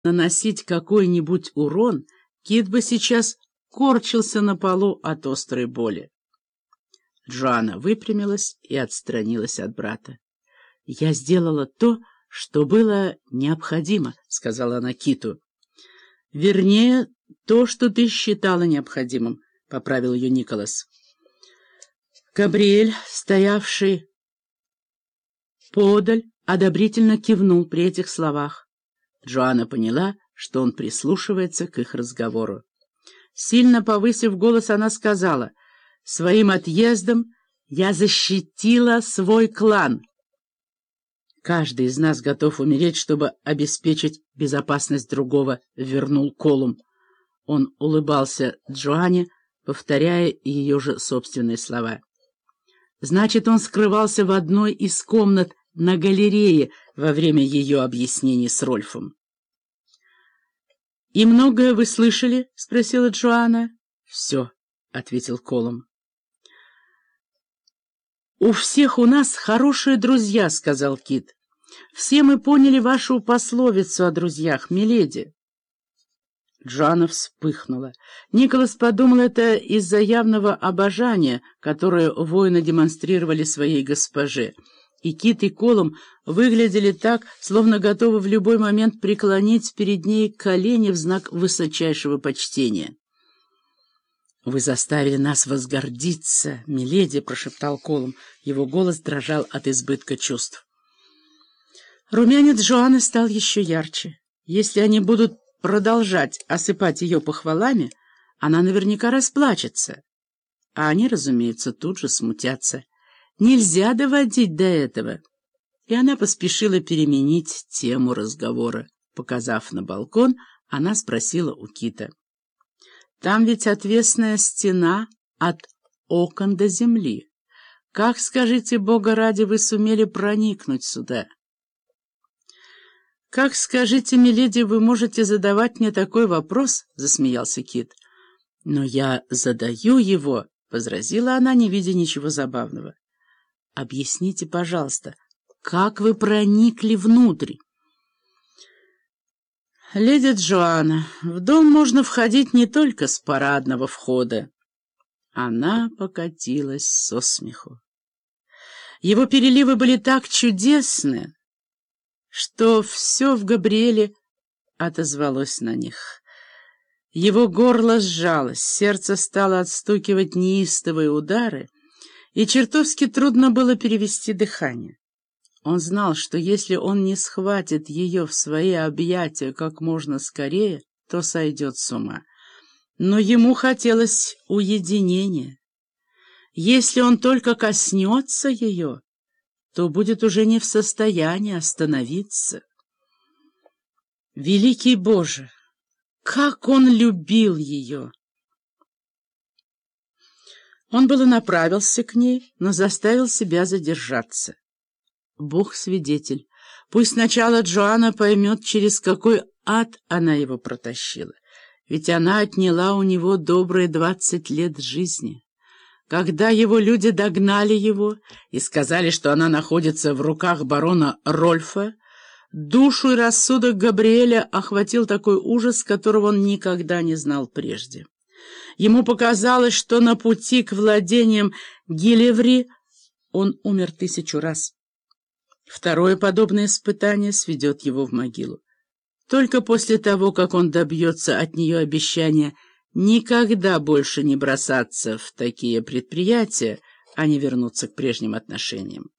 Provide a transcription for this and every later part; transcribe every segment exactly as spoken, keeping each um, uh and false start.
наносить какой-нибудь урон, Кит бы сейчас корчился на полу от острой боли. Джоанна выпрямилась и отстранилась от брата. — Я сделала то, что было необходимо, — сказала она Киту. — Вернее, то, что ты считала необходимым, — поправил ее Николас. Габриэль, стоявший поодаль, одобрительно кивнул при этих словах. Джоанна поняла, что он прислушивается к их разговору. Сильно повысив голос, она сказала: «Своим отъездом я защитила свой клан. Каждый из нас готов умереть, чтобы обеспечить безопасность другого», — вернул Колум. Он улыбался Джоанне, повторяя ее же собственные слова. Значит, он скрывался в одной из комнат на галерее во время ее объяснений с Рольфом. «И многое вы слышали?» — спросила Джоанна. «Все», — ответил Колум. «У всех у нас хорошие друзья», — сказал Кит. «Все мы поняли вашу пословицу о друзьях, миледи». Джоанна вспыхнула. Николас подумал, это из-за явного обожания, которое воины демонстрировали своей госпоже. И Кит, и Колум выглядели так, словно готовы в любой момент преклонить перед ней колени в знак высочайшего почтения. «Вы заставили нас возгордиться, миледи», — прошептал Колум. Его голос дрожал от избытка чувств. Румянец Джоанны стал еще ярче. Если они будут продолжать осыпать ее похвалами, она наверняка расплачется. А они, разумеется, тут же смутятся. Нельзя доводить до этого. И она поспешила переменить тему разговора. Показав на балкон, она спросила у Кита: «Там ведь отвесная стена от окон до земли. Как, скажите, Бога ради, вы сумели проникнуть сюда?» «Как, скажите, миледи, вы можете задавать мне такой вопрос?» — засмеялся Кит. «Но я задаю его», — возразила она, не видя ничего забавного. «Объясните, пожалуйста, как вы проникли внутрь?» «Леди Джоанна, в дом можно входить не только с парадного входа». Она покатилась со смеху. Его переливы были так чудесны, что все в Габриэле отозвалось на них. Его горло сжалось, сердце стало отстукивать неистовые удары, и чертовски трудно было перевести дыхание. Он знал, что если он не схватит ее в свои объятия как можно скорее, то сойдет с ума. Но ему хотелось уединения. Если он только коснется ее, то будет уже не в состоянии остановиться. Великий Боже, как он любил ее! Он было направился к ней, но заставил себя задержаться. Бог свидетель, пусть сначала Джоанна поймет, через какой ад она его протащила, ведь она отняла у него добрые двадцать лет жизни. Когда его люди догнали его и сказали, что она находится в руках барона Рольфа, душу и рассудок Габриэля охватил такой ужас, которого он никогда не знал прежде. Ему показалось, что на пути к владениям Гилеври он умер тысячу раз. Второе подобное испытание сведет его в могилу. Только после того, как он добьется от нее обещания никогда больше не бросаться в такие предприятия, а не вернуться к прежним отношениям.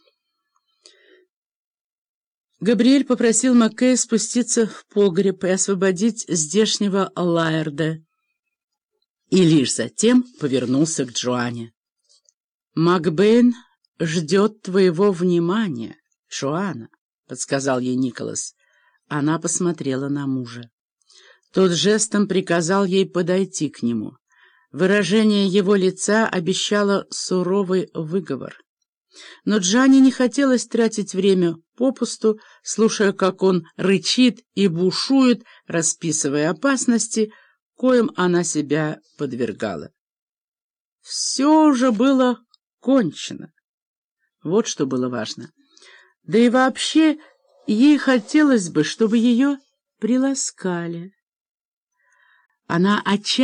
Габриэль попросил Маккея спуститься в погреб и освободить здешнего Лаэрда, и лишь затем повернулся к Джоанне. «Макбейн ждет твоего внимания, Джоанна», — подсказал ей Николас. Она посмотрела на мужа. Тот жестом приказал ей подойти к нему. Выражение его лица обещало суровый выговор. Но Джоанне не хотелось тратить время попусту, слушая, как он рычит и бушует, расписывая опасности, коим она себя подвергала. Все уже было кончено. Вот что было важно. Да и вообще ей хотелось бы, чтобы ее приласкали. Она отчаянно